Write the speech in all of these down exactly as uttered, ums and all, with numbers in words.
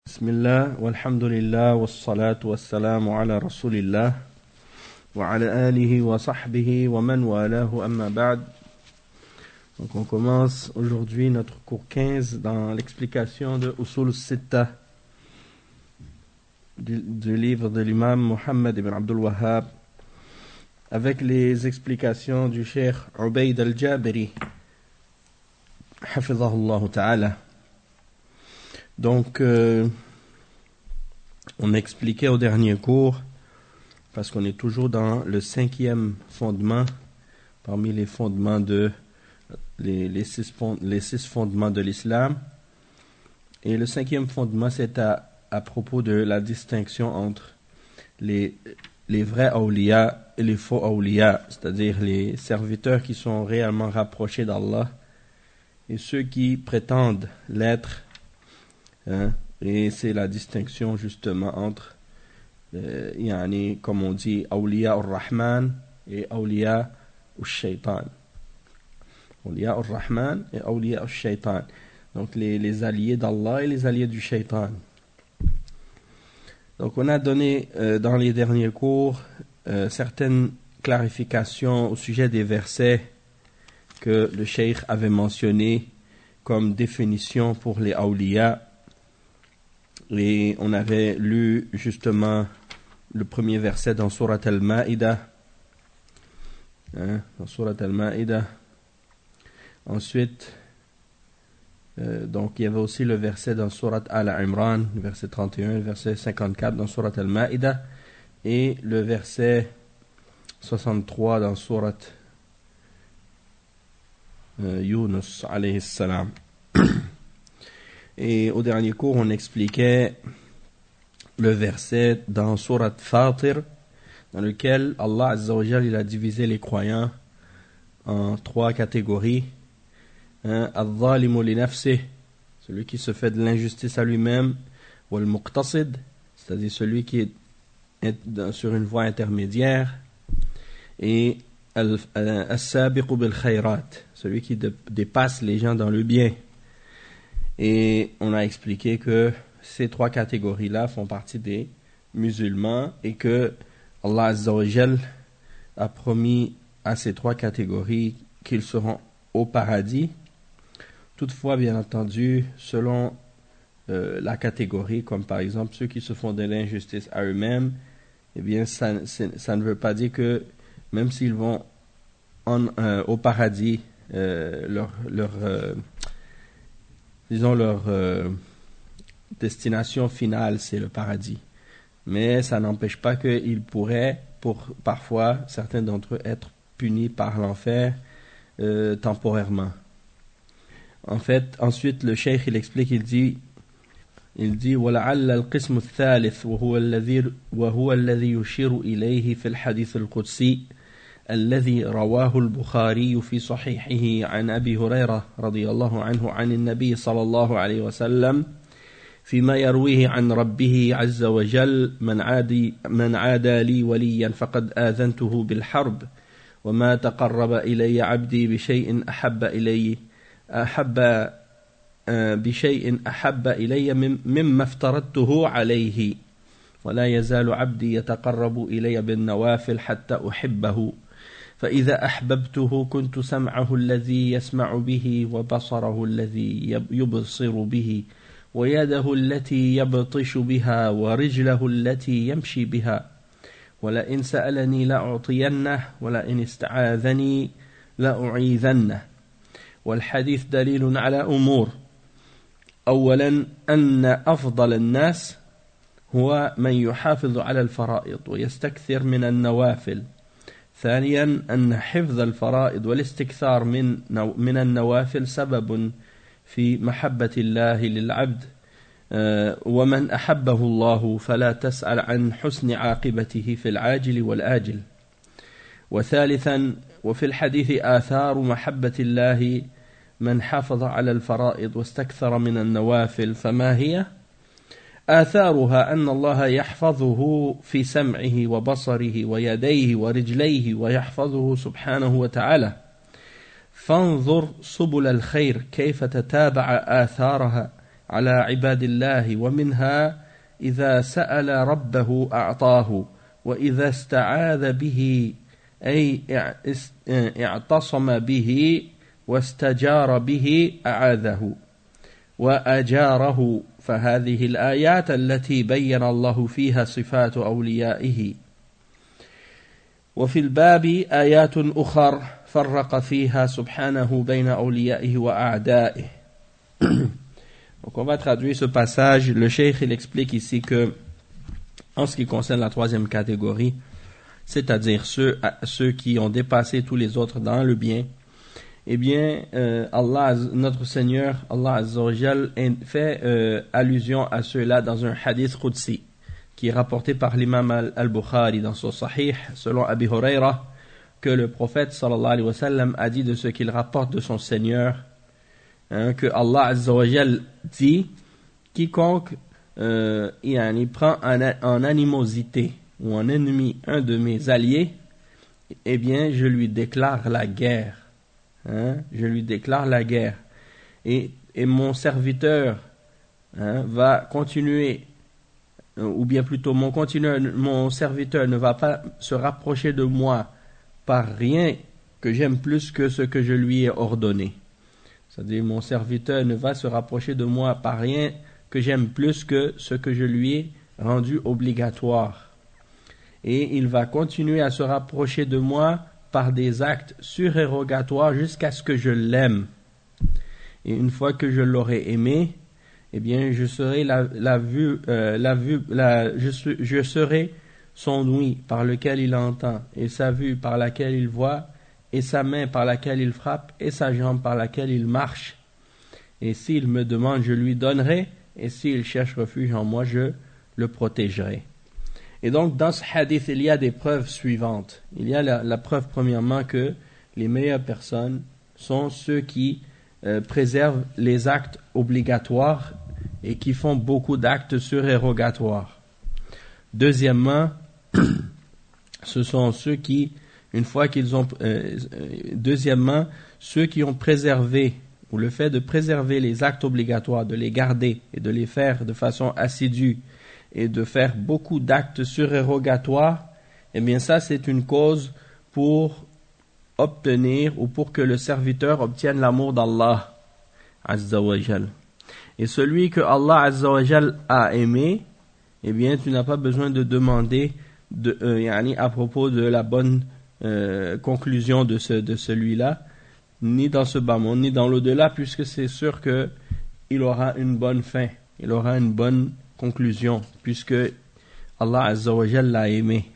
بسم الله والحمد لله والصلاة والسلام على رسول الله وعلى آله وصحبه ومن والاه أما بعد. Donc on commence aujourd'hui notre cours quinze dans l'explication de Usul Sitta du, du livre de l'imam Muhammad ibn Abdul Wahhab avec les explications du cheikh Ubayd al-Jabiri hafidhahullah ta'ala. Donc, euh, on expliquait au dernier cours, parce qu'on est toujours dans le cinquième fondement, parmi les fondements de les, les, six, les six fondements de l'islam. Et le cinquième fondement, c'est à, à propos de la distinction entre les, les vrais awliya et les faux awliya, c'est-à-dire les serviteurs qui sont réellement rapprochés d'Allah et ceux qui prétendent l'être. Hein, et c'est la distinction justement entre euh, yani, comme on dit awliya ar-Rahman et awliya al-Shaytan. Awliya ar-Rahman et awliya al-Shaytan. Donc les, les alliés d'Allah et les alliés du Shaytan. Donc on a donné euh, dans les derniers cours euh, certaines clarifications au sujet des versets que le cheikh avait mentionnés comme définition pour les awliya. Et on avait lu justement le premier verset dans Surat Al-Ma'ida. Hein, dans Surat Al-Ma'ida. Ensuite, euh, donc il y avait aussi le verset dans Surat Al-Imran, le verset trente et un, le verset cinquante-quatre dans Surat Al-Ma'ida. Et le verset soixante-trois dans Surat euh, Yunus alayhi salam. Et au dernier cours, on expliquait le verset dans Surat Fatir, dans lequel Allah Azza wa Jal, il a divisé les croyants en trois catégories. Hein, Al-Zalimu li nafsih, celui qui se fait de l'injustice à lui-même, ou Al-Muqtasid, c'est-à-dire celui qui est sur une voie intermédiaire, et Al-Sabiqu bil khayrat, celui qui dépasse les gens dans le bien. Et on a expliqué que ces trois catégories-là font partie des musulmans et que Allah Azza wa Jal a promis à ces trois catégories qu'ils seront au paradis. Toutefois, bien entendu, selon euh, la catégorie, comme par exemple ceux qui se font de l'injustice à eux-mêmes, eh bien, ça, ça ne veut pas dire que même s'ils vont en, euh, au paradis, euh, leur... leur euh, disons leur euh, destination finale, c'est le paradis. Mais ça n'empêche pas qu'ils pourraient, pour parfois, certains d'entre eux, être punis par l'enfer euh, temporairement. En fait, ensuite, le cheikh, il explique, il dit, il dit, وَلَعَلَّ الْقِسْمُ الثَّالِث وَهُوَ الَّذِي وَهُوَ الَّذِي يُشِيرُ إِلَيْهِ فِي الْحَدِيثِ الْقُدْسِي الذي رواه البخاري في صحيحه عن أبي هريرة رضي الله عنه عن النبي صلى الله عليه وسلم فيما يرويه عن ربه عز وجل من عادي من عادى لي وليا فقد آذنته بالحرب وما تقرب إلي عبدي بشيء أحب إلي أحب بشيء أحب إلي مما افترضته عليه ولا يزال عبدي يتقرب إلي بالنوافل حتى أحبه فإذا أحببته كنت سمعه الذي يسمع به وبصره الذي يبصر به ويده التي يبطش بها ورجله التي يمشي بها ولئن سألني لأعطينه ولئن استعاذني لأعيذنه. والحديث دليل على أمور. أولا أن أفضل الناس هو من يحافظ على الفرائض ويستكثر من النوافل. ثانيا أن حفظ الفرائض والاستكثار من من النوافل سبب في محبة الله للعبد ومن أحبه الله فلا تسأل عن حسن عاقبته في العاجل والآجل. وثالثا وفي الحديث آثار محبة الله من حافظ على الفرائض واستكثر من النوافل فما هي؟ آثارها أن الله يحفظه في سمعه وبصره ويديه ورجليه ويحفظه سبحانه وتعالى. فانظر سبل الخير كيف تتابع آثارها على عباد الله ومنها إذا سأل ربه أعطاه وإذا استعاذ به أي اعتصم به واستجار به أعاذه وأجاره فهذه الآيات التي بين الله فيها صفات أوليائه وفي الباب آيات أخر فرق فيها سبحانه بين أوليائه وأعدائه. Donc on va traduire ce passage. Le cheikh il explique ici que en ce qui concerne la troisième catégorie, c'est-à-dire ceux, ceux qui ont dépassé tous les autres dans le bien, eh bien, euh, Allah, notre Seigneur, Allah Azza wa Jal, fait euh, allusion à ceux-là dans un hadith Qudsi, qui est rapporté par l'imam al-Bukhari dans son Sahih, selon Abi Huraira, que le prophète sallallahu alayhi wa sallam a dit de ce qu'il rapporte de son Seigneur, hein, que Allah Azza wa Jal dit, quiconque euh, il prend en, en animosité ou en ennemi un de mes alliés, eh bien, je lui déclare la guerre. Hein, je lui déclare la guerre. Et, et mon serviteur hein, va continuer, ou bien plutôt mon, continueur, mon serviteur ne va pas se rapprocher de moi par rien que j'aime plus que ce que je lui ai ordonné. C'est-à-dire, mon serviteur ne va se rapprocher de moi par rien que j'aime plus que ce que je lui ai rendu obligatoire. Et il va continuer à se rapprocher de moi par des actes surérogatoires jusqu'à ce que je l'aime. Et une fois que je l'aurai aimé, eh bien, je serai la, la vue, euh, la vue, la, je, je serai son ouïe par lequel il entend, et sa vue par laquelle il voit, et sa main par laquelle il frappe, et sa jambe par laquelle il marche. Et s'il me demande, je lui donnerai, et s'il cherche refuge en moi, je le protégerai. Et donc, dans ce hadith, il y a des preuves suivantes. Il y a la, la preuve, premièrement, que les meilleures personnes sont ceux qui euh, préservent les actes obligatoires et qui font beaucoup d'actes surérogatoires. Deuxièmement, ce sont ceux qui, une fois qu'ils ont... Euh, deuxièmement, ceux qui ont préservé, ou le fait de préserver les actes obligatoires, de les garder et de les faire de façon assidue, et de faire beaucoup d'actes surérogatoires, eh bien ça c'est une cause pour obtenir ou pour que le serviteur obtienne l'amour d'Allah Azza wa Jal. Et celui que Allah Azza wa Jal a aimé, eh bien tu n'as pas besoin de demander de, euh, yani, à propos de la bonne euh, conclusion de, ce, de celui-là, ni dans ce bas monde, ni dans l'au-delà, puisque c'est sûr que il aura une bonne fin, il aura une bonne conclusion, puisque Allah Azza wa Jal l'a aimé.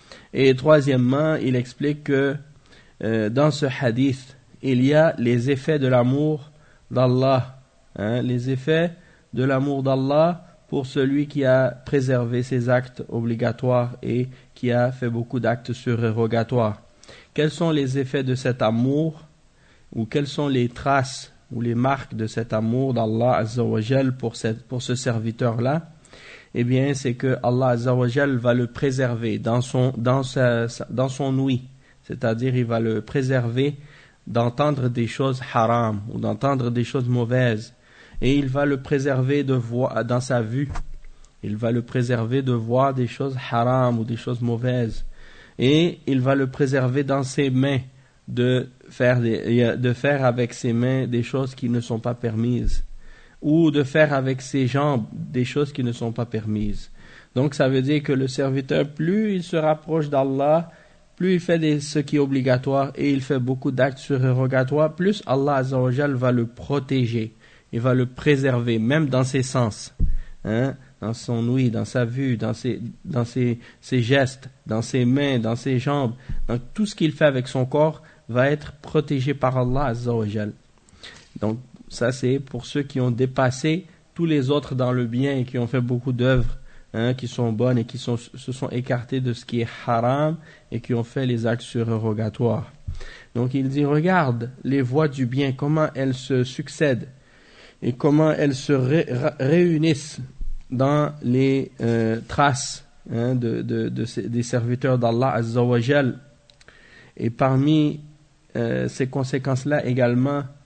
Et troisièmement, il explique que euh, dans ce hadith, il y a les effets de l'amour d'Allah, hein, les effets de l'amour d'Allah pour celui qui a préservé ses actes obligatoires et qui a fait beaucoup d'actes surérogatoires. Quels sont les effets de cet amour, ou quelles sont les traces ou les marques de cet amour d'Allah Azza wa Jal pour, cette, pour ce serviteur-là? Eh bien, c'est que Allah Azza wa Jal va le préserver dans son, dans sa, dans son ouïe. C'est-à-dire, il va le préserver d'entendre des choses haram ou d'entendre des choses mauvaises. Et il va le préserver de voir, dans sa vue. Il va le préserver de voir des choses haram ou des choses mauvaises. Et il va le préserver dans ses mains de faire, des, de faire avec ses mains des choses qui ne sont pas permises, ou de faire avec ses jambes des choses qui ne sont pas permises. Donc ça veut dire que le serviteur, plus il se rapproche d'Allah, plus il fait des, ce qui est obligatoire et il fait beaucoup d'actes surérogatoires, plus Allah Azza wa Jal va le protéger, il va le préserver, même dans ses sens, hein, dans son ouïe, dans sa vue, dans ses, dans ses, ses gestes, dans ses mains, dans ses jambes, dans tout ce qu'il fait avec son corps va être protégé par Allah Azza wa Jal. Donc ça c'est pour ceux qui ont dépassé tous les autres dans le bien et qui ont fait beaucoup d'œuvres, hein, qui sont bonnes et qui sont, se sont écartés de ce qui est haram et qui ont fait les actes surérogatoires. Donc il dit, regarde les voies du bien, comment elles se succèdent et comment elles se ré, réunissent dans les euh, traces, hein, de, de, de, de, des serviteurs d'Allah Azza wa Jal. Et parmi euh, ces conséquences-là également,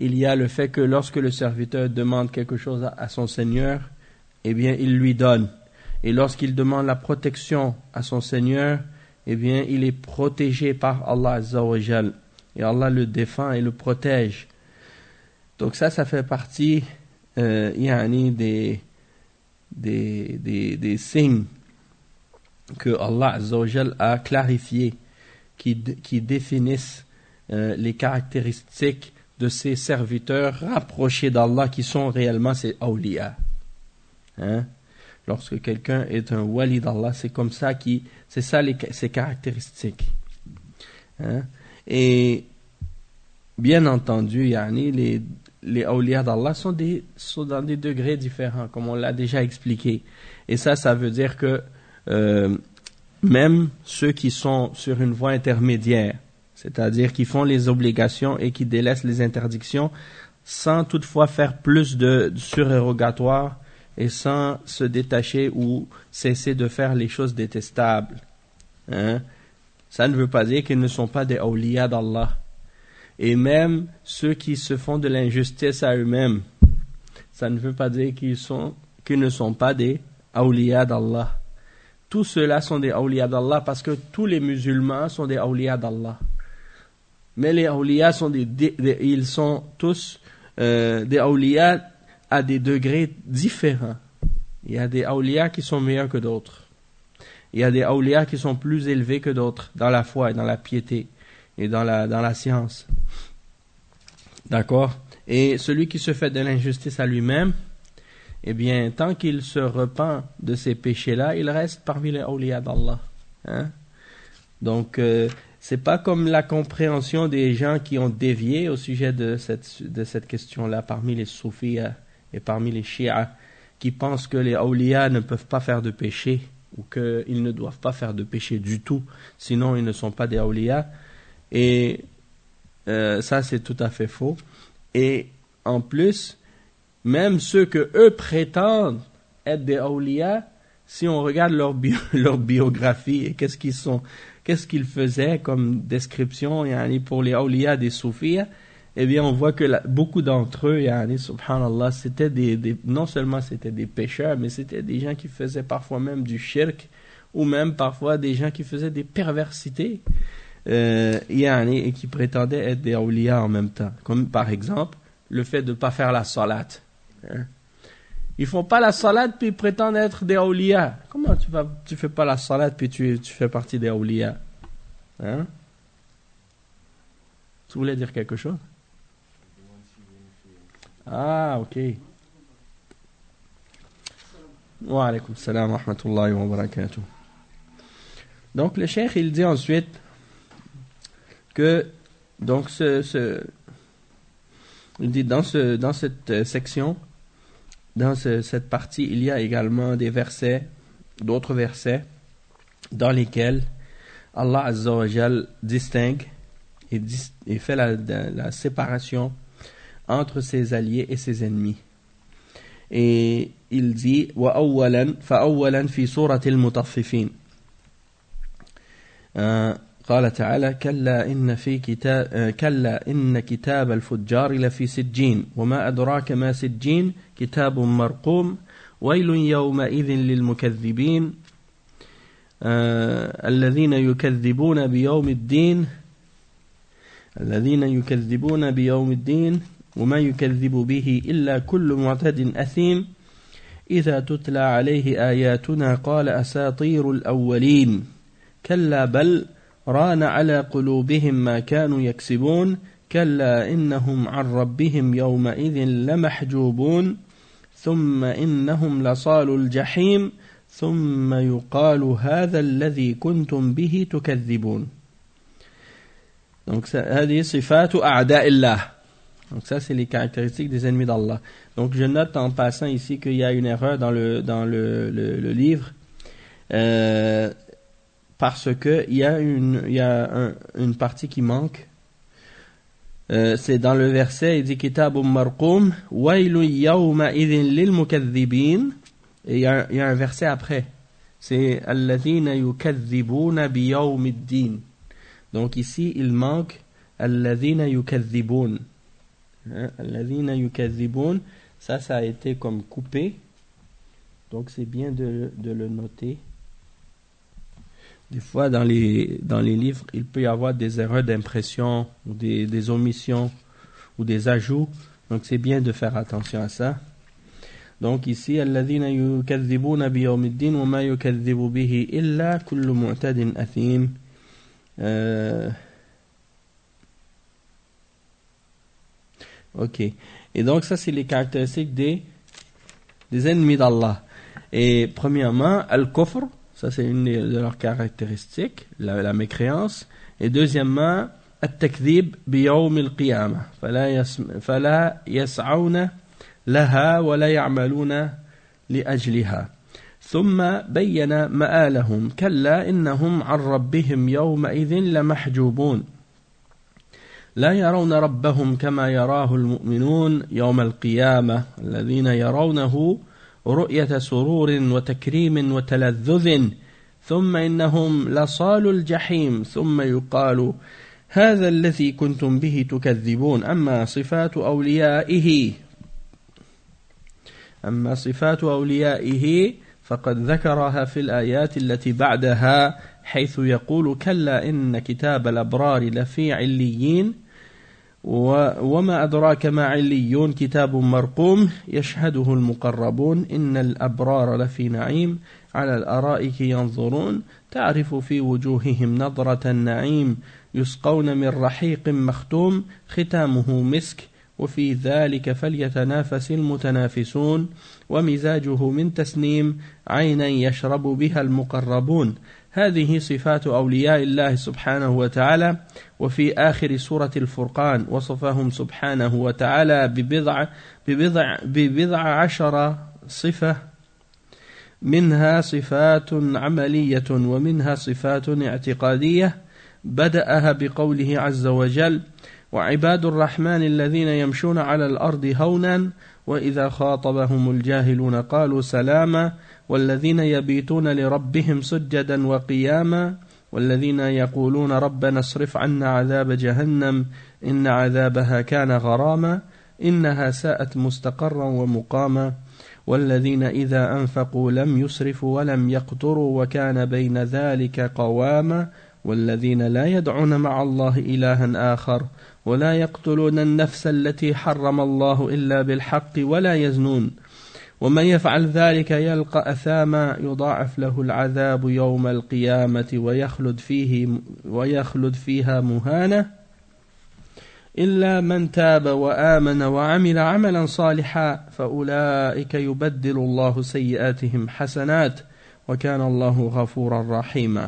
il y a le fait que lorsque le serviteur demande quelque chose à, à son Seigneur, eh bien, il lui donne. Et lorsqu'il demande la protection à son Seigneur, eh bien, il est protégé par Allah Azza wa Jal. Et Allah le défend et le protège. Donc ça, ça fait partie euh, yani des, des, des, des signes que Allah Azza wa Jal a clarifiés, qui, qui définissent euh, les caractéristiques de ces serviteurs rapprochés d'Allah qui sont réellement ses awliya. Hein? Lorsque quelqu'un est un wali d'Allah, c'est comme ça qui, c'est ça les, ses caractéristiques. Hein? Et bien entendu, yani, les, les awliya d'Allah sont, des, sont dans des degrés différents, comme on l'a déjà expliqué. Et ça, ça veut dire que euh, même ceux qui sont sur une voie intermédiaire, c'est-à-dire qui font les obligations et qui délaissent les interdictions, sans toutefois faire plus de, de surérogatoires et sans se détacher ou cesser de faire les choses détestables. Hein? Ça ne veut pas dire qu'ils ne sont pas des awliya d'Allah. Et même ceux qui se font de l'injustice à eux-mêmes, ça ne veut pas dire qu'ils sont, qu'ils ne sont pas des awliya d'Allah. Tous ceux-là sont des awliya d'Allah parce que tous les musulmans sont des awliya d'Allah. Mais les awliya sont des, des, des ils sont tous euh, des awliya à des degrés différents. Il y a des awliya qui sont meilleurs que d'autres. Il y a des awliya qui sont plus élevés que d'autres dans la foi et dans la piété et dans la, dans la science. D'accord? Et celui qui se fait de l'injustice à lui-même, eh bien, tant qu'il se repent de ces péchés-là, il reste parmi les awliya d'Allah. Hein? Donc, euh, c'est pas comme la compréhension des gens qui ont dévié au sujet de cette, de cette question-là parmi les soufis et parmi les chiites qui pensent que les awliya ne peuvent pas faire de péché ou qu'ils ne doivent pas faire de péché du tout, sinon ils ne sont pas des awliya. Et euh, ça, c'est tout à fait faux. Et en plus, même ceux que eux prétendent être des awliya, si on regarde leur, bio, leur biographie et qu'est-ce qu'ils sont, qu'est-ce qu'ils faisaient comme description yani, pour les awliya des soufis, eh bien on voit que la, beaucoup d'entre eux, yani, subhanallah, c'était des, des, non seulement c'était des pécheurs, mais c'était des gens qui faisaient parfois même du shirk, ou même parfois des gens qui faisaient des perversités, euh, yani, et qui prétendaient être des awliya en même temps. Comme par exemple, le fait de ne pas faire la salat. Hein? Ils font pas la salat puis ils prétendent être des awliya. Comment tu vas, tu fais pas la salat puis tu, tu fais partie des awliya? Hein? Tu voulais dire quelque chose? Ah, ok. Wa alaykoum salam wa rahmatullahi wa barakatuh. Donc le cheikh il dit ensuite que donc ce, ce il dit dans ce dans cette section, dans ce, cette partie, il y a également des versets, d'autres versets dans lesquels Allah Azza wa Jal distingue et, dis, et fait la, la, la séparation entre ses alliés et ses ennemis. Et il dit وَأَوَّلًا فَأَوَّلًا فِي سورة المطففين قال تعالى كلا إن في كتاب كلا إن كتاب الفجار لفي سجين وما أدراك ما سجين كتاب مرقوم ويل يومئذ للمكذبين الذين يكذبون بيوم الدين الذين يكذبون بيوم الدين وما يكذب به إلا كل معتد أثيم إذا تتلى عليه آياتنا قال أساطير الأولين كلا بل ران على قلوبهم ما كانوا يكسبون كلا إنهم عن ربهم يومئذ لمحجوبون ثم إنهم لصالوا الجحيم ثم يقال هذا الذي كنتم به تكذبون. Donc هذه صفات أعداء الله. Donc ça c'est les caractéristiques des ennemis d'Allah. Donc je note en passant ici qu'il y a une erreur dans le dans le le, le livre. Euh, parce que il y a une il y a un, une partie qui manque. Euh, c'est dans le verset, il dit Kitabun marqum waylun yawma idhin lil mukaththibin, et il y a il y a un verset après. C'est alladhina yukaththibuna bi yawmiddin. Donc ici il manque alladhina yukaththibun. Hein, alladhina yukadhibun, ça, ça a été comme coupé. Donc c'est bien de, de le noter. Des fois, dans les, dans les livres, il peut y avoir des erreurs d'impression, ou des, des omissions, ou des ajouts. Donc c'est bien de faire attention à ça. Donc ici, alladhina yukadhibuna biyawmiddin wa ma yukadhibu bihi illa kullu mu'tadin athim. Euh... Ok. Et donc ça, c'est les caractéristiques des, des ennemis d'Allah. Et premièrement, al-kufr, ça c'est une de leurs caractéristiques, la, la mécréance. Et deuxièmement, al-takdhib biyawm al-qiyamah. Fala yas'awna laha wa la ya'maluna li ajliha. ثم بين مآلهم كلا إنهم عن ربهم يومئذ لمحجوبون لا يرون ربهم كما يراه المؤمنون يوم القيامة الذين يرونه رؤية سرور وتكريم وتلذذ ثم إنهم لصال الجحيم ثم يقال هذا الذي كنتم به تكذبون أما صفات أوليائه أما صفات أوليائه فقد ذكرها في الآيات التي بعدها حيث يقول كلا إن كتاب الأبرار لفي عليين وما أدراك ما عليون كتاب مرقوم يشهده المقربون إن الأبرار لفي نعيم على الأرائك ينظرون تعرف في وجوههم نظرة النعيم يسقون من رحيق مختوم ختامه مسك وفي ذلك فليتنافس المتنافسون ومزاجه من تسنيم عينا يشرب بها المقربون هذه صفات أولياء الله سبحانه وتعالى وفي آخر سورة الفرقان وصفهم سبحانه وتعالى ببضع, ببضع, ببضع عشر صفة منها صفات عملية ومنها صفات اعتقادية بدأها بقوله عز وجل وعباد الرحمن الذين يمشون على الأرض هونا وإذا خاطبهم الجاهلون قالوا سلاما والذين يبيتون لربهم سجدا وقياما والذين يقولون ربنا اصرف عنا عذاب جهنم إن عذابها كان غراما إنها ساءت مستقرا ومقاما والذين إذا أنفقوا لم يسرفوا ولم يقتروا وكان بين ذلك قواما والذين لا يدعون مع الله إلها آخر ولا يقتلون النفس التي حرم الله إلا بالحق ولا يزنون ومن يفعل ذلك يلقى أثاما يضاعف له العذاب يوم القيامة ويخلد فيه ويخلد فيها مهانا إلا من تاب وآمن وعمل عملا صالحا فأولئك يبدل الله سيئاتهم حسنات وكان الله غفورا رحيما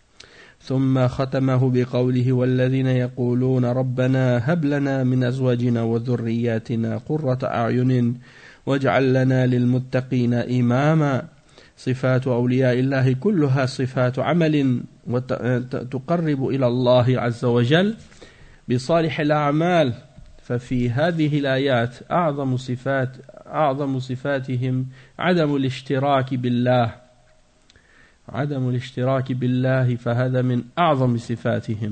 ثم ختمه بقوله والذين يقولون ربنا هب لنا من أزواجنا وذرياتنا قرة أعين واجعل لنا للمتقين إماما صفات أولياء الله كلها صفات عمل وتقرب إلى الله عز وجل بصالح الأعمال ففي هذه الآيات أعظم صفات أعظم صفاتهم عدم الاشتراك بالله عدم الاشتراك بالله فهذا من أعظم صفاتهم.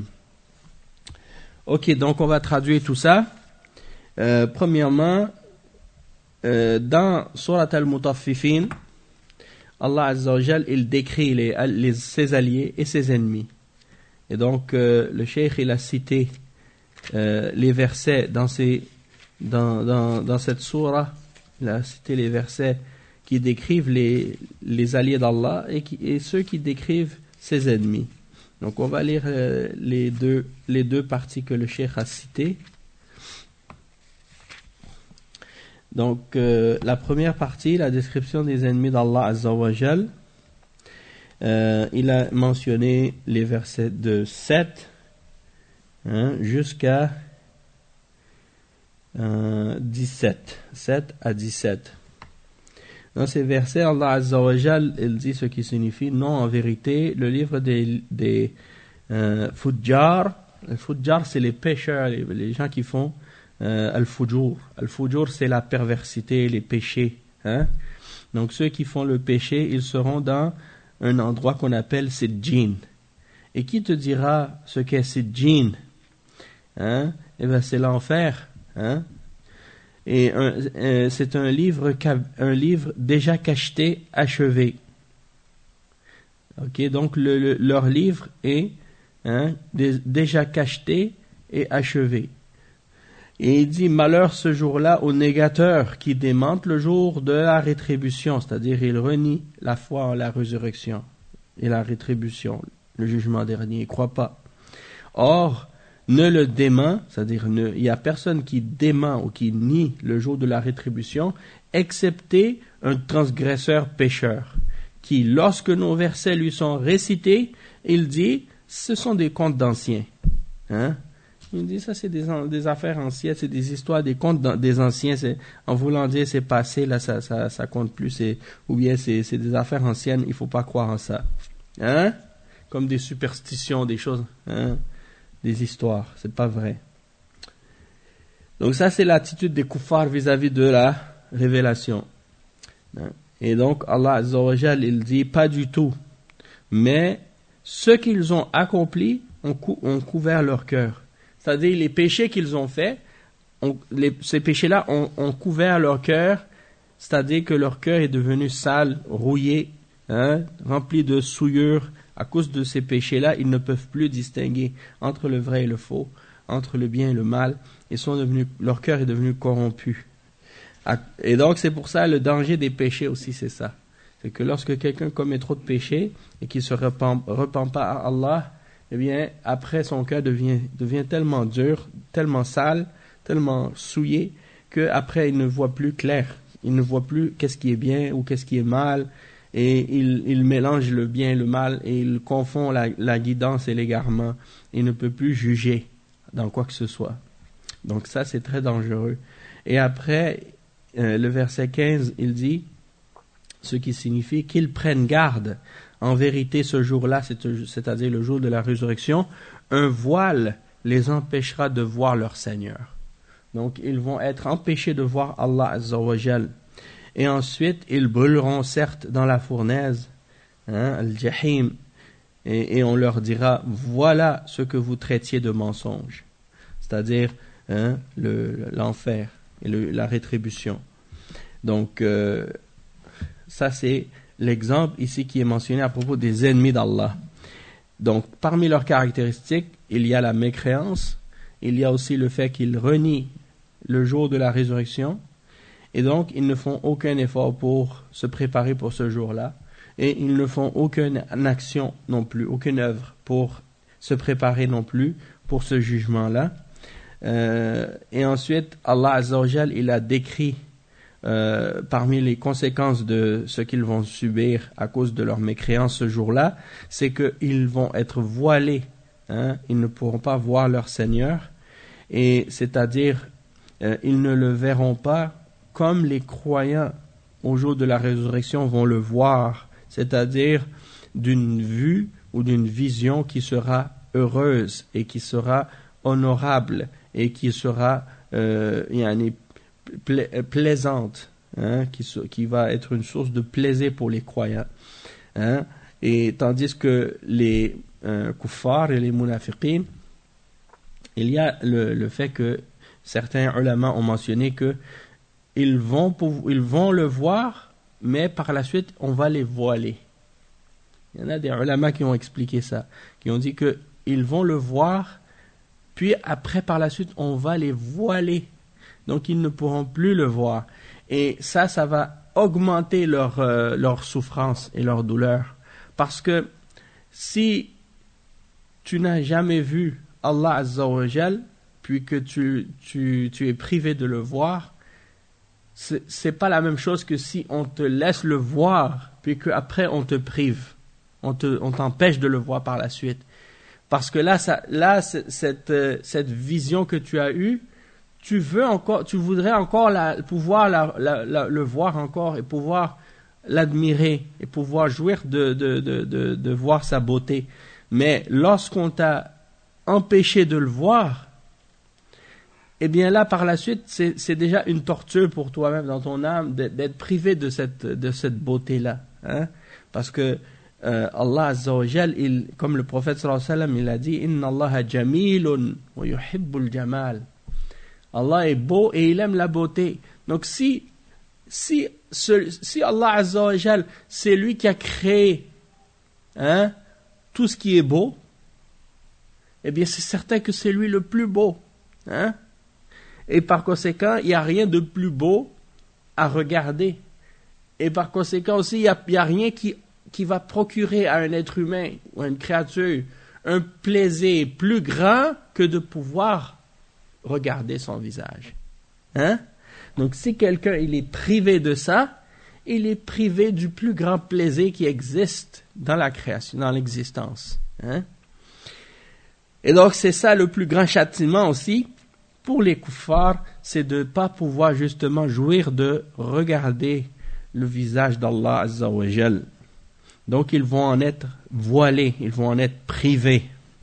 Ok, donc on va traduire tout ça. Euh, premièrement, euh, dans Surat al-Mutaffifin, Allah Azza wa Jal, il décrit les, les, ses alliés et ses ennemis. Et donc, euh, le Cheikh, il a cité euh, les versets dans, ces, dans, dans, dans cette surah, il a cité les versets qui décrivent les, les alliés d'Allah et, qui, et ceux qui décrivent ses ennemis. Donc on va lire euh, les, deux, les deux parties que le Cheikh a citées. Donc euh, la première partie, la description des ennemis d'Allah Azza wa Jal, euh, il a mentionné les versets de sept hein, jusqu'à euh, dix-sept, sept à dix-sept. Dans ces versets, Allah Azza wa Jal, il dit ce qui signifie non, en vérité, le livre des, des euh, Fujjar. Les Fujjar, c'est les pécheurs, les, les gens qui font euh, Al-Fujur. Al-Fujur, c'est la perversité, les péchés. Hein? Donc ceux qui font le péché, ils seront dans un endroit qu'on appelle Sijjin. Et qui te dira ce qu'est Sijjin? Hein? Eh bien, c'est l'enfer. Hein? et un, euh, c'est un livre, un livre déjà cacheté, achevé. Ok, donc le, le, leur livre est hein, dé, déjà cacheté et achevé. Et il dit, malheur ce jour-là aux négateurs qui démentent le jour de la rétribution, c'est-à-dire ils renient la foi en la résurrection et la rétribution, le jugement dernier, ils ne croient pas. Or, ne le dément, c'est-à-dire ne, il n'y a personne qui dément ou qui nie le jour de la rétribution, excepté un transgresseur pécheur, qui, lorsque nos versets lui sont récités, il dit, ce sont des contes d'anciens. Hein? Il dit, ça c'est des, des affaires anciennes, c'est des histoires, des contes des anciens, c'est, en voulant dire c'est passé, là ça, ça, ça compte plus, c'est, ou bien c'est, c'est des affaires anciennes, il ne faut pas croire en ça. Hein? Comme des superstitions, des choses, hein? Des histoires, c'est pas vrai. Donc ça c'est l'attitude des kuffars vis-à-vis de la révélation. Hein? Et donc Allah Azza wa Jal, il dit pas du tout, mais ce qu'ils ont accompli ont, cou- ont couvert leur cœur. C'est-à-dire les péchés qu'ils ont faits, ont, les, ces péchés-là ont, ont couvert leur cœur, c'est-à-dire que leur cœur est devenu sale, rouillé, hein, rempli de souillure. À cause de ces péchés-là, ils ne peuvent plus distinguer entre le vrai et le faux, entre le bien et le mal. Ils sont devenus, leur cœur est devenu corrompu. Et donc c'est pour ça le danger des péchés aussi, c'est ça. C'est que lorsque quelqu'un commet trop de péchés et qu'il ne se repent, repent pas à Allah, eh bien, après, son cœur devient, devient tellement dur, tellement sale, tellement souillé, qu'après, il ne voit plus clair. Il ne voit plus qu'est-ce qui est bien ou qu'est-ce qui est mal. Et il, il mélange le bien et le mal, et il confond la, la guidance et l'égarement. Il ne peut plus juger dans quoi que ce soit. Donc ça, c'est très dangereux. Et après, euh, le verset quinze, il dit, ce qui signifie qu'ils prennent garde. En vérité, ce jour-là, c'est-à-dire le jour de la résurrection, un voile les empêchera de voir leur Seigneur. Donc, ils vont être empêchés de voir Allah Azza wa Jal. Et ensuite, ils brûleront certes dans la fournaise, hein, al-Jahim, et, et on leur dira, voilà ce que vous traitiez de mensonge. C'est-à-dire hein, le, l'enfer et le, la rétribution. Donc, euh, ça c'est l'exemple ici qui est mentionné à propos des ennemis d'Allah. Donc, parmi leurs caractéristiques, il y a la mécréance, il y a aussi le fait qu'ils renient le jour de la résurrection, et donc ils ne font aucun effort pour se préparer pour ce jour-là, et ils ne font aucune action non plus, aucune œuvre pour se préparer non plus pour ce jugement-là. Euh, et ensuite, Allah Azza wa Jal, il a décrit Euh, parmi les conséquences de ce qu'ils vont subir à cause de leur mécréance ce jour-là, c'est qu'ils vont être voilés, hein, ils ne pourront pas voir leur Seigneur, et c'est-à-dire euh, ils ne le verront pas comme les croyants au jour de la résurrection vont le voir, c'est-à-dire d'une vue ou d'une vision qui sera heureuse et qui sera honorable et qui sera euh, yani, Pla- plaisante, hein, qui, qui va être une source de plaisir pour les croyants. Hein, et tandis que les euh, kuffars et les munafiqin, il y a le, le fait que certains ulama ont mentionné que ils vont, pour, ils vont le voir, mais par la suite, on va les voiler. Il y en a des ulama qui ont expliqué ça, qui ont dit que ils vont le voir, puis après, par la suite, on va les voiler. Donc, ils ne pourront plus le voir. Et ça, ça va augmenter leur, euh, leur souffrance et leur douleur. Parce que si tu n'as jamais vu Allah Azza wa Jal, puis que tu, tu, tu es privé de le voir, c'est, c'est pas la même chose que si on te laisse le voir, puis qu'après on te prive. On, te, on t'empêche de le voir par la suite. Parce que là, ça, là cette, cette vision que tu as eue, tu veux encore, tu voudrais encore la, pouvoir la, la, la, le voir encore et pouvoir l'admirer et pouvoir jouir de, de, de, de, de voir sa beauté. Mais lorsqu'on t'a empêché de le voir, eh bien là, par la suite, c'est, c'est déjà une torture pour toi-même dans ton âme d'être, d'être privé de cette, de cette beauté-là. Hein? Parce que euh, Allah Azza wa Jal, il, comme le prophète sallallahu alayhi wa sallam, il a dit « Inna Allah jamilun wa yuhibbul jamal » Allah est beau et il aime la beauté. Donc si, si, ce, si Allah Azza wa Jal, c'est lui qui a créé hein, tout ce qui est beau, eh bien c'est certain que c'est lui le plus beau. Hein? Et par conséquent, il n'y a rien de plus beau à regarder. Et par conséquent aussi, il n'y a, il y a rien qui, qui va procurer à un être humain ou à une créature un plaisir plus grand que de pouvoir regarder son visage. Hein? Donc si quelqu'un il est privé de ça, il est privé du plus grand plaisir qui existe dans la création, dans l'existence. Hein? Et donc c'est ça le plus grand châtiment aussi pour les kuffars, c'est de ne pas pouvoir justement jouir de regarder le visage d'Allah Azza wa Jal. Donc ils vont en être voilés, ils vont en être privés.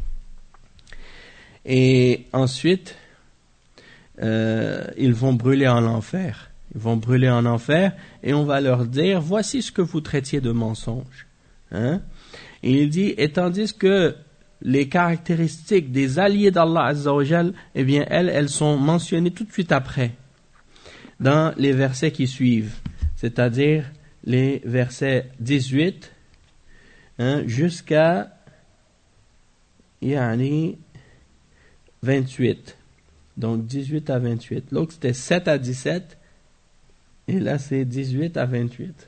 Et ensuite, euh, ils vont brûler en enfer. Ils vont brûler en enfer et on va leur dire, voici ce que vous traitiez de mensonge. Hein? Et il dit, et tandis que les caractéristiques des alliés d'Allah Azza wa Jal, eh bien elles, elles sont mentionnées tout de suite après, dans les versets qui suivent, c'est-à-dire les versets dix-huit hein, jusqu'à yani, vingt-huit. Donc dix-huit à vingt-huit. L'autre c'était sept à dix-sept et là c'est dix-huit à vingt-huit.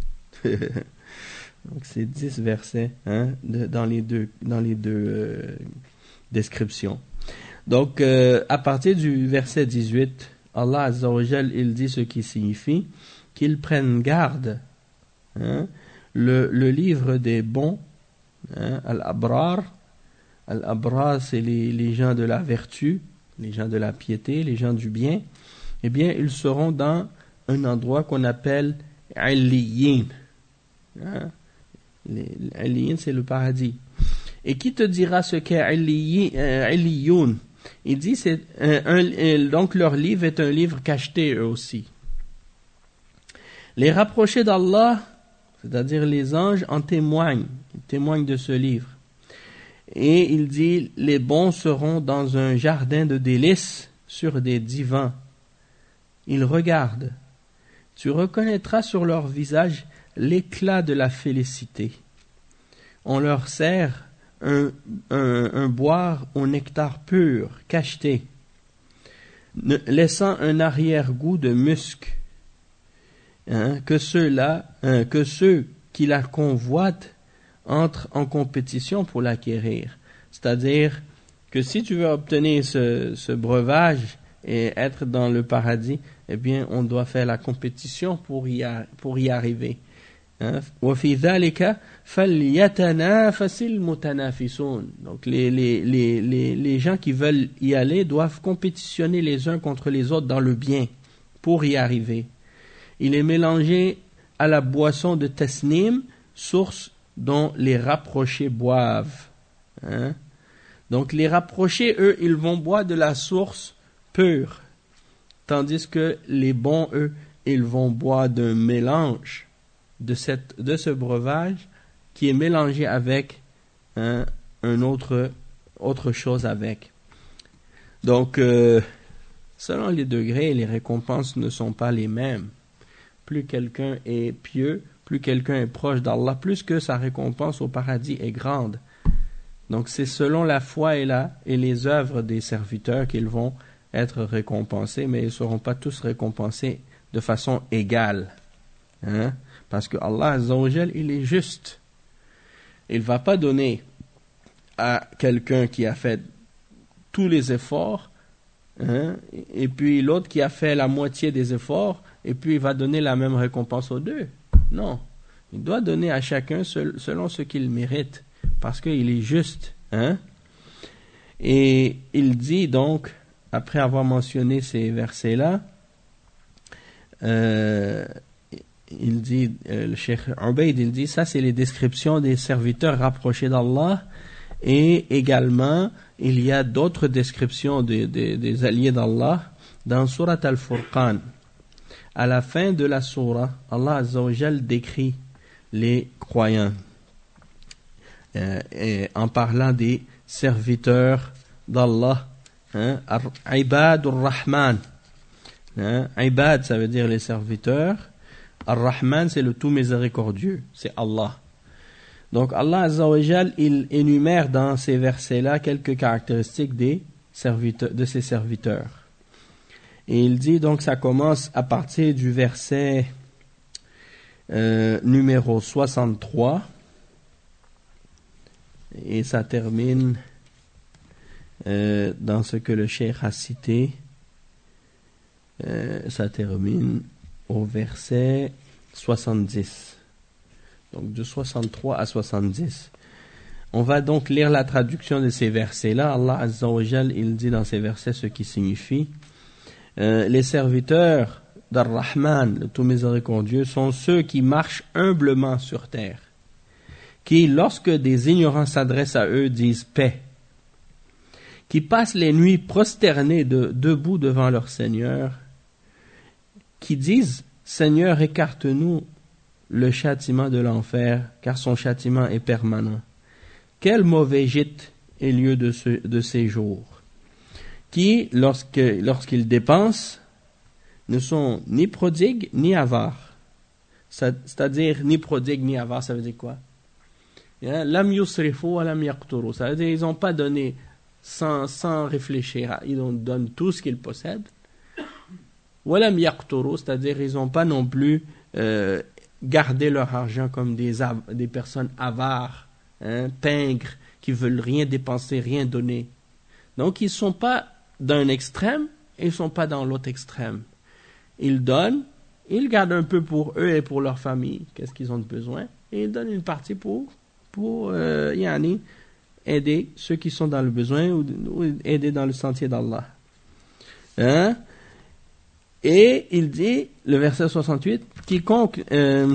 Donc c'est dix versets hein, de, dans les deux, dans les deux euh, descriptions. Donc euh, à partir du verset dix-huit, Allah Azza wa Jal, il dit ce qui signifie qu'ils prennent garde. Hein, le, le livre des bons, hein, Al-Abrar, Al-Abrar c'est les, les gens de la vertu, les gens de la piété, les gens du bien, eh bien ils seront dans un endroit qu'on appelle Aliyyin. Hein, les Aliyyin c'est le paradis. Et qui te dira ce qu'est Aliyoun? Il dit c'est un, un, donc leur livre est un livre cacheté eux aussi. Les rapprochés d'Allah, c'est-à-dire les anges, en témoignent, ils témoignent de ce livre. Et il dit, les bons seront dans un jardin de délices sur des divans. Ils regardent. Tu reconnaîtras sur leur visage l'éclat de la félicité. On leur sert un, un, un boire au nectar pur, cacheté, ne, laissant un arrière-goût de musc. Hein, que ceux-là, hein, que ceux qui la convoitent entrent en compétition pour l'acquérir. C'est-à-dire que si tu veux obtenir ce, ce breuvage et être dans le paradis, eh bien, on doit faire la compétition pour y, a, pour y arriver. Hein? وَفِي ذَلِكَ فَلْيَتَنَافَسِ الْمُتَنَافِسُونَ. Donc, les, les, les, les, les gens qui veulent y aller doivent compétitionner les uns contre les autres dans le bien pour y arriver. Il est mélangé à la boisson de Tasnim, source dont les rapprochés boivent. Hein? Donc les rapprochés, eux, ils vont boire de la source pure, tandis que les bons, eux, ils vont boire d'un mélange de, cette, de ce breuvage qui est mélangé avec hein, un autre, autre chose avec. Donc, euh, selon les degrés, les récompenses ne sont pas les mêmes. Plus quelqu'un est pieux, plus quelqu'un est proche d'Allah, plus que sa récompense au paradis est grande. Donc c'est selon la foi et, la, et les œuvres des serviteurs qu'ils vont être récompensés, mais ils ne seront pas tous récompensés de façon égale. Hein? Parce que Allah Azza wa Jal, il est juste. Il ne va pas donner à quelqu'un qui a fait tous les efforts, hein, et puis l'autre qui a fait la moitié des efforts, et puis il va donner la même récompense aux deux. Non, il doit donner à chacun selon ce qu'il mérite, parce qu'il est juste. Hein? Et il dit donc, après avoir mentionné ces versets-là, euh, il dit, euh, le Cheikh Ubayd, il dit, ça c'est les descriptions des serviteurs rapprochés d'Allah, et également, il y a d'autres descriptions de, de, des alliés d'Allah dans Surat Al-Furqan. À la fin de la sourate, Allah Azza wa Jal décrit les croyants euh, et en parlant des serviteurs d'Allah Hein, Ibadur Rahman. Hein, Ibad, ça veut dire les serviteurs. Ar-Rahman, c'est le tout miséricordieux. C'est Allah. Donc Allah Azza wa Jal, il énumère dans ces versets-là quelques caractéristiques des serviteurs, de ses serviteurs. Et il dit, donc ça commence à partir du verset euh, numéro soixante-trois et ça termine euh, dans ce que le cheikh a cité. Euh, ça termine au verset soixante-dix. Donc de soixante-trois à soixante-dix. On va donc lire la traduction de ces versets-là. Allah Azza wa Jal, il dit dans ces versets ce qui signifie. Euh, les serviteurs d'Ar-Rahman, le tout miséricordieux, sont ceux qui marchent humblement sur terre, qui, lorsque des ignorants s'adressent à eux, disent paix, qui passent les nuits prosternés de, debout devant leur Seigneur, qui disent Seigneur, écarte-nous le châtiment de l'enfer, car son châtiment est permanent. Quel mauvais gîte est lieu de, ce, de ces jours, qui, lorsque, lorsqu'ils dépensent, ne sont ni prodigues ni avares. C'est-à-dire, ni prodigues ni avares, ça veut dire quoi? Lam yusrifu wa lam yaqturu. Ça veut dire, ils n'ont pas donné sans, sans réfléchir. Ils donnent tout ce qu'ils possèdent. Wa lam yaqturu, c'est-à-dire, ils n'ont pas non plus euh, gardé leur argent comme des, av- des personnes avares, hein, pingres, qui veulent rien dépenser, rien donner. Donc, ils ne sont pas d'un extrême et ils ne sont pas dans l'autre extrême. Ils donnent, ils gardent un peu pour eux et pour leur famille, qu'est-ce qu'ils ont de besoin, et ils donnent une partie pour, pour euh, yani, aider ceux qui sont dans le besoin ou, ou aider dans le sentier d'Allah. Hein? Et il dit, le verset soixante-huit, quiconque, euh,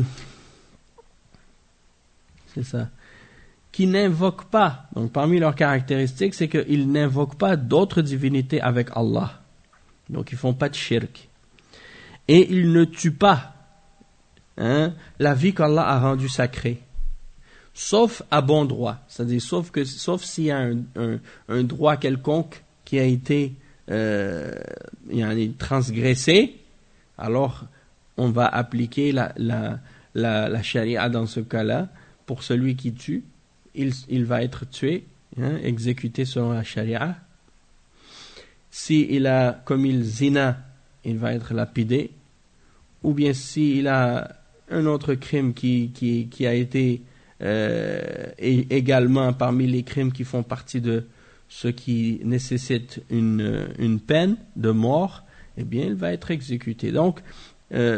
c'est ça, qui n'invoquent pas, donc parmi leurs caractéristiques, c'est qu'ils n'invoquent pas d'autres divinités avec Allah. Donc ils font pas de shirk. Et ils ne tuent pas hein, la vie qu'Allah a rendue sacrée. Sauf à bon droit. C'est-à-dire, sauf, que, sauf s'il y a un, un, un droit quelconque qui a été euh, transgressé, alors on va appliquer la, la, la, la charia dans ce cas-là. Pour celui qui tue, il, il va être tué, hein, exécuté selon la charia. S'il a commis le zina, il va être lapidé. Ou bien s'il a un autre crime qui, qui, qui a été euh, également parmi les crimes qui font partie de ce qui nécessite une, une peine de mort, eh bien, il va être exécuté. Donc, euh,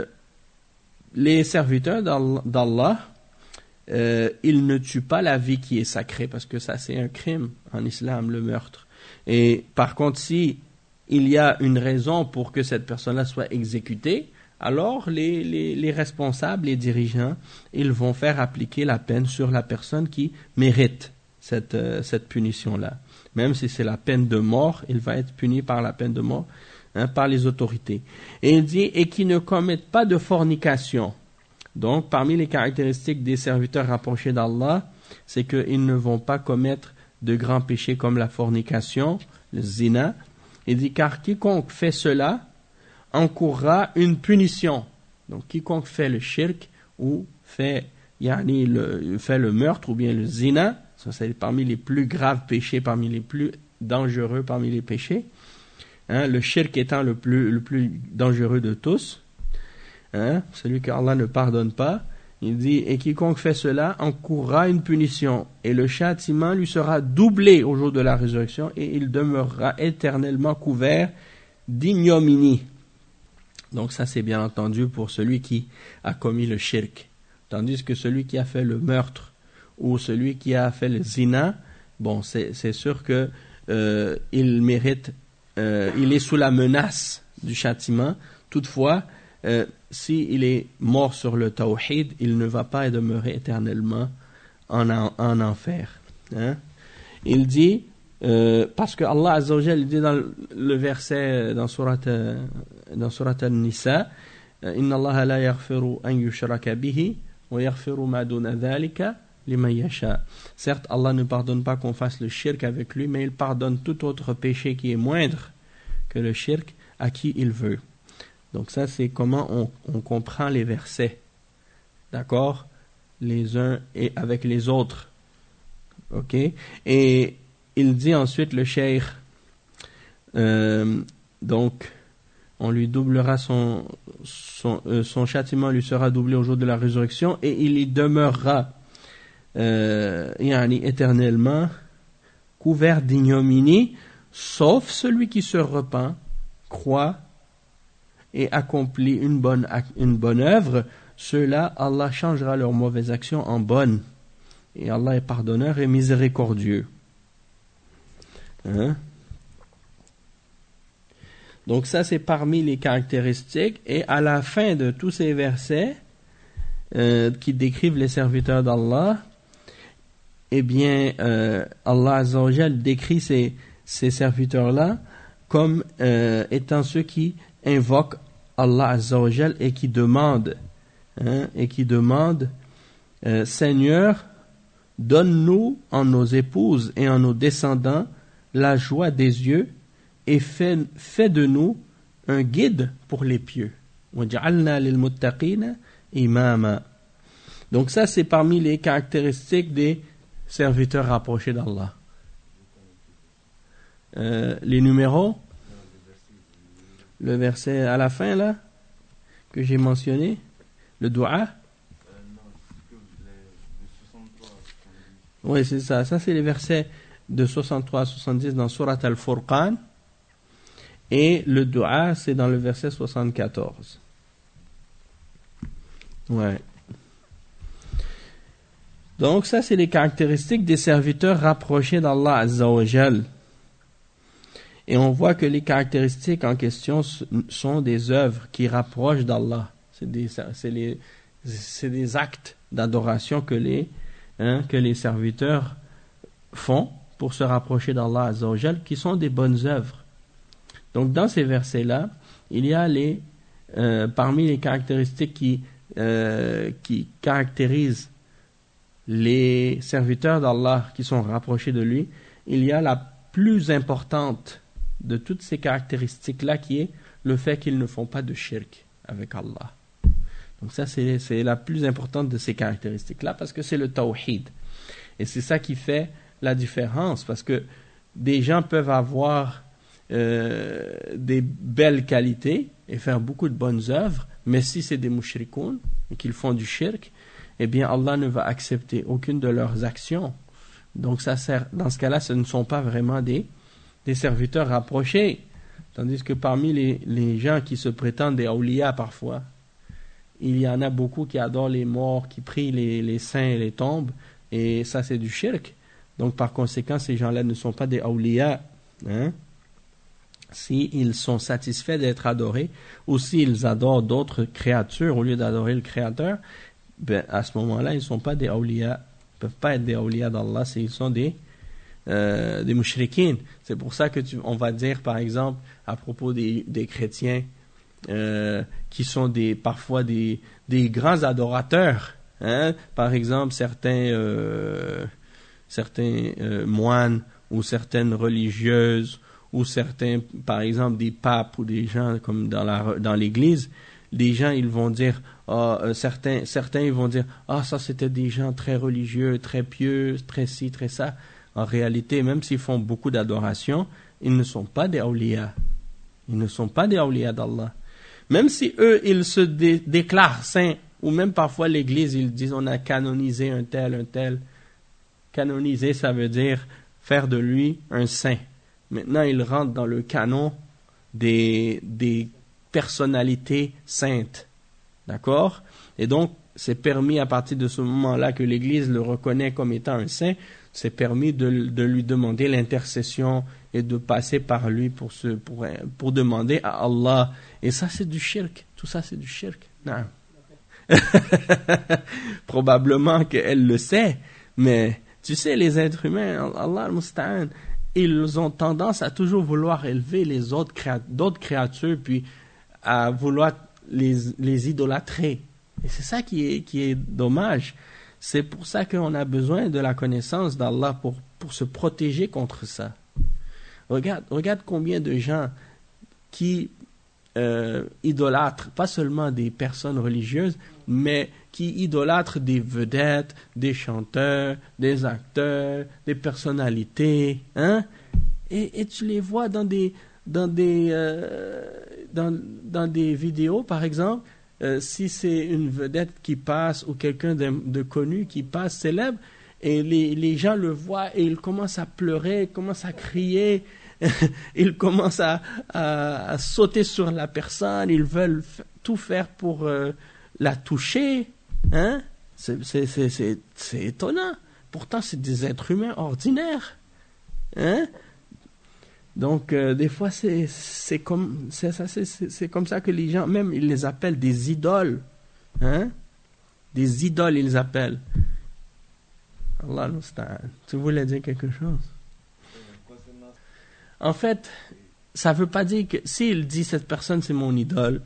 les serviteurs d'Allah, euh, ils ne tuent pas la vie qui est sacrée, parce que ça, c'est un crime en islam, le meurtre. Et par contre, si il y a une raison pour que cette personne-là soit exécutée, alors les, les, les responsables, les dirigeants, ils vont faire appliquer la peine sur la personne qui mérite cette, euh, cette punition-là. Même si c'est la peine de mort, il va être puni par la peine de mort, hein, par les autorités. Et il dit, et qui ne commettent pas de fornication. Donc, parmi les caractéristiques des serviteurs rapprochés d'Allah, c'est qu'ils ne vont pas commettre de grands péchés comme la fornication, le zina. Il dit, car quiconque fait cela encourra une punition. Donc, quiconque fait le shirk ou fait, yani, le, fait le meurtre ou bien le zina, ça c'est parmi les plus graves péchés, parmi les plus dangereux parmi les péchés. Hein, le shirk étant le plus, le plus dangereux de tous. Hein, celui qu'Allah ne pardonne pas. Il dit, et quiconque fait cela encourra une punition, et le châtiment lui sera doublé au jour de la résurrection, et il demeurera éternellement couvert d'ignominie. Donc ça, c'est bien entendu pour celui qui a commis le shirk. Tandis que celui qui a fait le meurtre, ou celui qui a fait le zina, bon, c'est, c'est sûr que euh, il mérite, euh, il est sous la menace du châtiment. Toutefois, euh, s'il est mort sur le tawhid, il ne va pas demeurer éternellement en, en, en enfer. Hein? Il dit, euh, parce que Allah Azza wa Jal dit dans le verset dans surat dans surat An-Nisa, Inna Allah la yaghfiru an yushraka bihi wa yaghfiru ma duna dhalika liman yasha. Certes, Allah ne pardonne pas qu'on fasse le shirk avec lui, mais il pardonne tout autre péché qui est moindre que le shirk à qui il veut. Donc ça, c'est comment on, on comprend les versets. D'accord? Les uns et avec les autres. Ok? Et il dit ensuite, le cheikh, euh, donc, on lui doublera son, son, euh, son châtiment lui sera doublé au jour de la résurrection et il y demeurera euh, yani, éternellement couvert d'ignominie, sauf celui qui se repent, croit et accomplit une bonne, une bonne œuvre. Ceux-là, Allah changera leurs mauvaises actions en bonnes. Et Allah est pardonneur et miséricordieux. Hein? Donc ça, c'est parmi les caractéristiques. Et à la fin de tous ces versets euh, qui décrivent les serviteurs d'Allah, eh bien, euh, Allah Azza wa Jal décrit ces, ces serviteurs-là comme euh, étant ceux qui invoquent Allah Azza wa Jal et qui demandent, hein, et qui demandent euh, Seigneur, donne-nous en nos épouses et en nos descendants la joie des yeux et fais, fais de nous un guide pour les pieux. وَجَعَلْنَا لِلْمُتَّقِينَ إِمَامًا. Donc ça, c'est parmi les caractéristiques des serviteurs rapprochés d'Allah. Euh, les numéros, le verset à la fin là, que j'ai mentionné, le dua. Oui, c'est ça. Ça, c'est les versets de soixante-trois à soixante-dix dans Surat Al-Furqan. Et le dua, c'est dans le verset soixante-quatorze. Ouais. Donc, ça, c'est les caractéristiques des serviteurs rapprochés d'Allah Azza wa Jal. Et on voit que les caractéristiques en question sont des œuvres qui rapprochent d'Allah. C'est des, c'est les, c'est des actes d'adoration que les, hein, que les serviteurs font pour se rapprocher d'Allah Azza wa Jal, qui sont des bonnes œuvres. Donc, dans ces versets-là, il y a les, euh, parmi les caractéristiques qui, euh, qui caractérisent les serviteurs d'Allah qui sont rapprochés de lui, il y a la plus importante de toutes ces caractéristiques-là qui est le fait qu'ils ne font pas de shirk avec Allah. Donc ça, c'est, c'est la plus importante de ces caractéristiques-là parce que c'est le tawhid. Et c'est ça qui fait la différence parce que des gens peuvent avoir euh, des belles qualités et faire beaucoup de bonnes œuvres, mais si c'est des mushrikoun et qu'ils font du shirk, eh bien Allah ne va accepter aucune de leurs actions. Donc ça sert, dans ce cas-là, ce ne sont pas vraiment des, des serviteurs rapprochés. Tandis que parmi les, les gens qui se prétendent des awliya parfois, il y en a beaucoup qui adorent les morts, qui prient les, les saints et les tombes, et ça c'est du shirk. Donc par conséquent, ces gens-là ne sont pas des awliya, hein, s'ils sont satisfaits d'être adorés, ou s'ils adorent d'autres créatures au lieu d'adorer le Créateur, ben, à ce moment-là, ils ne sont pas des awliya, ils ne peuvent pas être des awliya d'Allah, c'est, ils sont des, euh, des mushrikines. C'est pour ça que tu, on va dire, par exemple, à propos des, des chrétiens, euh, qui sont des, parfois des, des grands adorateurs, hein? Par exemple, certains, euh, certains euh, moines ou certaines religieuses ou certains, par exemple, des papes ou des gens comme dans la dans l'église, des gens ils vont dire, ah, euh, certains certains ils vont dire, ah ça c'était des gens très religieux, très pieux, très ci, très ça. En réalité, même s'ils font beaucoup d'adoration, ils ne sont pas des awliya. Ils ne sont pas des awliya d'Allah. Même si eux ils se dé- déclarent saints, ou même parfois l'église ils disent on a canonisé un tel, un tel. Canoniser, ça veut dire faire de lui un saint. Maintenant, il rentre dans le canon des, des personnalités saintes. D'accord? Et donc, c'est permis à partir de ce moment-là que l'Église le reconnaît comme étant un saint, c'est permis de, de lui demander l'intercession et de passer par lui pour, se, pour, pour demander à Allah. Et ça, c'est du shirk. Tout ça, c'est du shirk. Non. Probablement qu'elle le sait, mais tu sais, les êtres humains, Allah al-Musta'an, ils ont tendance à toujours vouloir élever les autres créa- d'autres créatures, puis à vouloir les, les idolâtrer. Et c'est ça qui est, qui est dommage. C'est pour ça qu'on a besoin de la connaissance d'Allah pour, pour se protéger contre ça. Regarde, regarde combien de gens qui euh, idolâtrent, pas seulement des personnes religieuses, mais qui idolâtrent des vedettes, des chanteurs, des acteurs, des personnalités, hein? Et, et tu les vois dans des, dans des, euh, dans, dans des vidéos, par exemple, euh, si c'est une vedette qui passe ou quelqu'un de, de connu qui passe, célèbre, et les, les gens le voient et ils commencent à pleurer, ils commencent à crier, ils commencent à, à, à sauter sur la personne, ils veulent f- tout faire pour euh, la toucher, hein? C'est, c'est, c'est, c'est, c'est étonnant. Pourtant, c'est des êtres humains ordinaires, hein? Donc, euh, des fois, c'est, c'est, comme, c'est, ça, c'est, c'est, c'est comme ça que les gens, même, ils les appellent des idoles. Hein? Des idoles, ils les appellent. Allah musta'an. Tu voulais dire quelque chose? En fait, ça ne veut pas dire que s'il dit cette personne, c'est mon idole,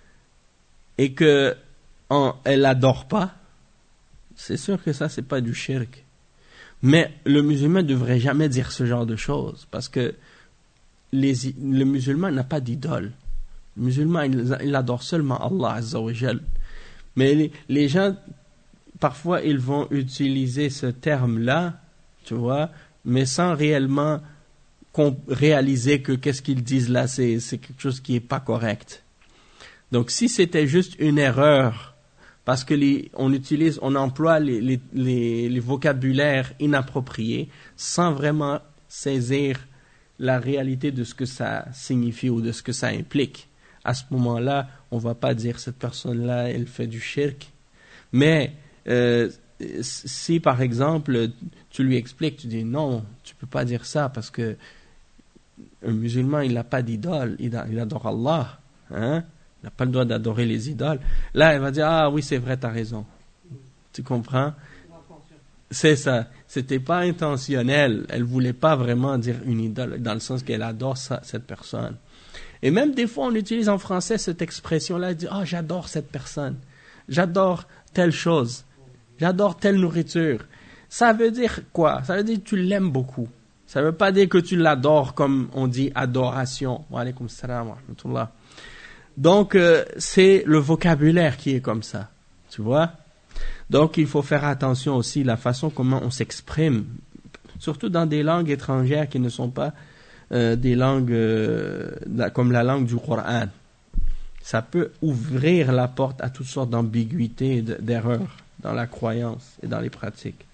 et qu'elle ne l'adore pas, c'est sûr que ça, c'est pas du shirk. Mais le musulman ne devrait jamais dire ce genre de choses, parce que Les, le musulman n'a pas d'idole. Le musulman, il, il adore seulement Allah Azza wa Jal. Mais les, les gens, parfois, ils vont utiliser ce terme-là, tu vois, mais sans réellement réaliser que qu'est-ce qu'ils disent là, c'est, c'est quelque chose qui n'est pas correct. Donc, si c'était juste une erreur, parce que les, on utilise, on emploie les, les, les, les vocabulaires inappropriés, sans vraiment saisir la réalité de ce que ça signifie ou de ce que ça implique. À ce moment-là, on ne va pas dire cette personne-là, elle fait du shirk. Mais euh, si, par exemple, tu lui expliques, tu dis non, tu ne peux pas dire ça parce que un musulman, il n'a pas d'idole, il, a, il adore Allah. Hein? Il n'a pas le droit d'adorer les idoles. Là, elle va dire, ah oui, c'est vrai, tu as raison. Tu comprends? C'est ça. C'était pas intentionnel. Elle voulait pas vraiment dire une idole, dans le sens qu'elle adore ça, cette personne. Et même des fois, on utilise en français cette expression-là, elle dit, ah, oh, j'adore cette personne. J'adore telle chose. J'adore telle nourriture. Ça veut dire quoi? Ça veut dire que tu l'aimes beaucoup. Ça veut pas dire que tu l'adores comme on dit adoration. Wa alaykoum salam wa rahmatullah. Donc, euh, c'est le vocabulaire qui est comme ça. Tu vois? Donc, il faut faire attention aussi à la façon comment on s'exprime, surtout dans des langues étrangères qui ne sont pas euh, des langues euh, la, comme la langue du Coran. Ça peut ouvrir la porte à toutes sortes d'ambiguïtés et d'erreurs dans la croyance et dans les pratiques.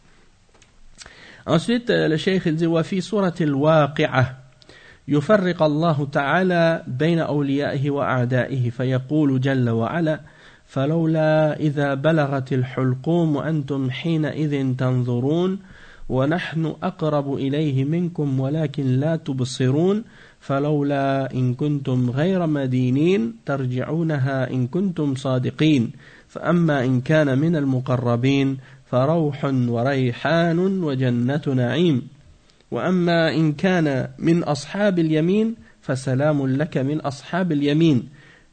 Ensuite, euh, le cheikh il dit وفي سورة الواقعة يفرق الله تعالى بين أوليائه وأعدائه فيقول جل وعلا فلولا إذا بلغت الحلقوم وأنتم حينئذ تنظرون ونحن أقرب إليه منكم ولكن لا تبصرون فلولا إن كنتم غير مدينين ترجعونها إن كنتم صادقين فأما إن كان من المقربين فروح وريحان وجنة نعيم وأما إن كان من أصحاب اليمين فسلام لك من أصحاب اليمين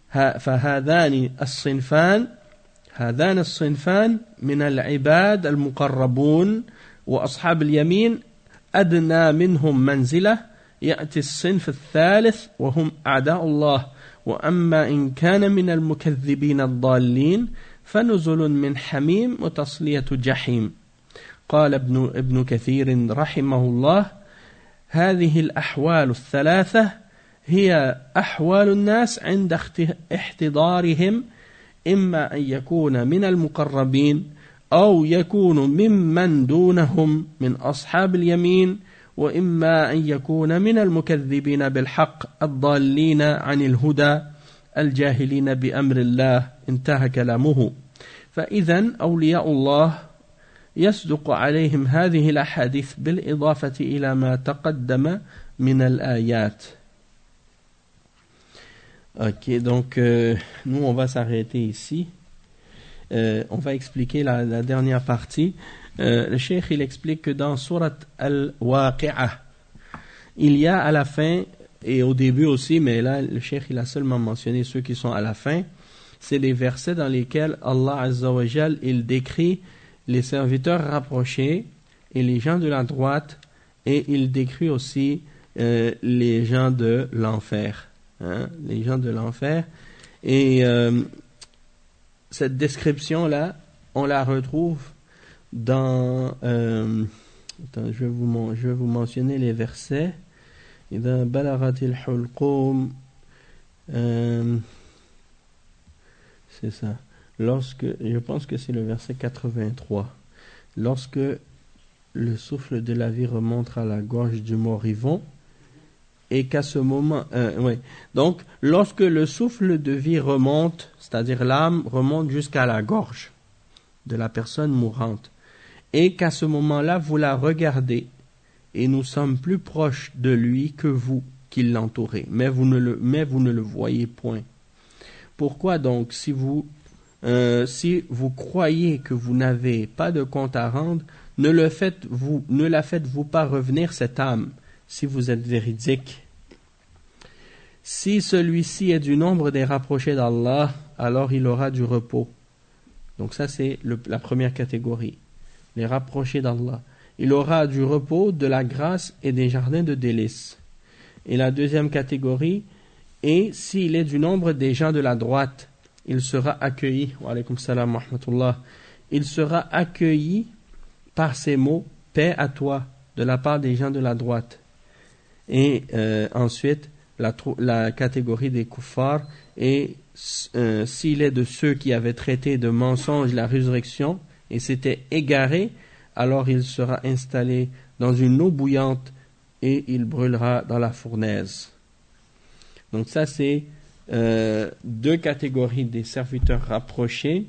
فهذان الصنفان هذان الصنفان من العباد المقربون وأصحاب اليمين أدنى منهم منزلة يأتي الصنف الثالث وهم أعداء الله وأما إن كان من المكذبين الضالين فنزل من حميم وتصلية جحيم قال ابن, ابن كثير رحمه الله هذه الأحوال الثلاثة هي أحوال الناس عند احتضارهم إما أن يكون من المقربين أو يكون ممن دونهم من أصحاب اليمين وإما أن يكون من المكذبين بالحق الضالين عن الهدى الجاهلين بأمر الله انتهى كلامه فإذن أولياء الله يصدق عليهم هذه الأحاديث بالإضافة إلى ما تقدم من الآيات. Ok, donc euh, nous on va s'arrêter ici. Euh, on va expliquer la, la dernière partie. Euh, le cheikh il explique que dans Surat Al-Waqi'ah, il y a à la fin et au début aussi, mais là le cheikh il a seulement mentionné ceux qui sont à la fin. C'est les versets dans lesquels Allah Azza wa Jal il décrit les serviteurs rapprochés et les gens de la droite, et il décrit aussi euh, les gens de l'enfer, hein, les gens de l'enfer. Et euh, cette description-là, on la retrouve dans... Euh, attends, je vais, vous, je vais vous mentionner les versets. إذا بلغت الحلقوم, euh, c'est ça. Lorsque, je pense que c'est le verset quatre-vingt-trois. Lorsque le souffle de la vie remonte à la gorge du moribond, et qu'à ce moment, euh, ouais. Donc, lorsque le souffle de vie remonte, c'est-à-dire l'âme remonte jusqu'à la gorge de la personne mourante, et qu'à ce moment-là, vous la regardez, et nous sommes plus proches de lui que vous qui l'entourez, mais vous ne le, mais vous ne le voyez point. Pourquoi donc, si vous, euh, si vous croyez que vous n'avez pas de compte à rendre, ne le faites-vous, ne la faites-vous pas revenir cette âme, si vous êtes véridique. Si celui-ci est du nombre des rapprochés d'Allah, alors il aura du repos. Donc ça, c'est le, la première catégorie, les rapprochés d'Allah. Il aura du repos, de la grâce et des jardins de délices. Et la deuxième catégorie, et s'il est du nombre des gens de la droite, il sera accueilli, wa alaykum salam wa rahmatullah, il sera accueilli par ces mots, paix à toi, de la part des gens de la droite. Et euh, ensuite, la, la catégorie des kuffars, et euh, s'il est de ceux qui avaient traité de mensonge la résurrection et s'étaient égarés, alors il sera installé dans une eau bouillante et il brûlera dans la fournaise. Donc ça, c'est euh, deux catégories des serviteurs rapprochés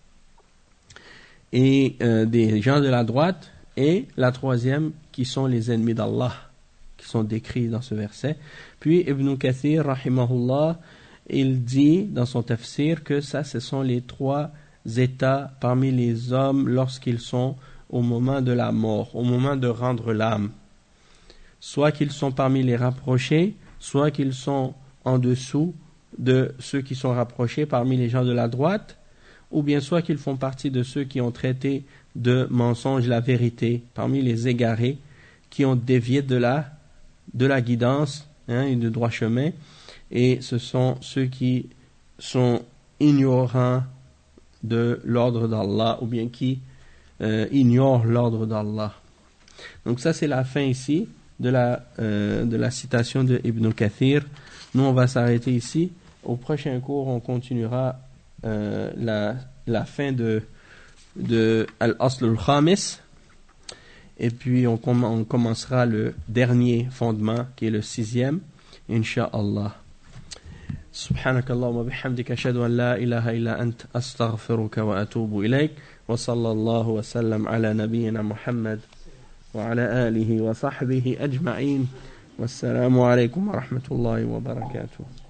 et euh, des gens de la droite, et la troisième qui sont les ennemis d'Allah, qui sont décrits dans ce verset. Puis Ibn Kathir, rahimahullah, il dit dans son tafsir que ça, ce sont les trois états parmi les hommes lorsqu'ils sont au moment de la mort, au moment de rendre l'âme. Soit qu'ils sont parmi les rapprochés, soit qu'ils sont en dessous de ceux qui sont rapprochés parmi les gens de la droite, ou bien soit qu'ils font partie de ceux qui ont traité de mensonge la vérité, parmi les égarés, qui ont dévié de la, de la guidance, hein, et du droit chemin, et ce sont ceux qui sont ignorants de l'ordre d'Allah, ou bien qui euh, ignorent l'ordre d'Allah. Donc ça, c'est la fin ici de la, euh, de la citation de Ibn Kathir. Nous, on va s'arrêter ici. Au prochain cours, on continuera euh, la, la fin de, de Al-Asl al-Khamis, et puis on, com- on commencera le dernier fondement, qui est le sixième, Inch'Allah. سبحانك اللهم وبحمدك أشهد أن لا إله إلا أنت أستغفرك وأتوب إليك وصلى الله وسلم على نبينا محمد وعلى آله وصحبه أجمعين والسلام عليكم ورحمة الله وبركاته.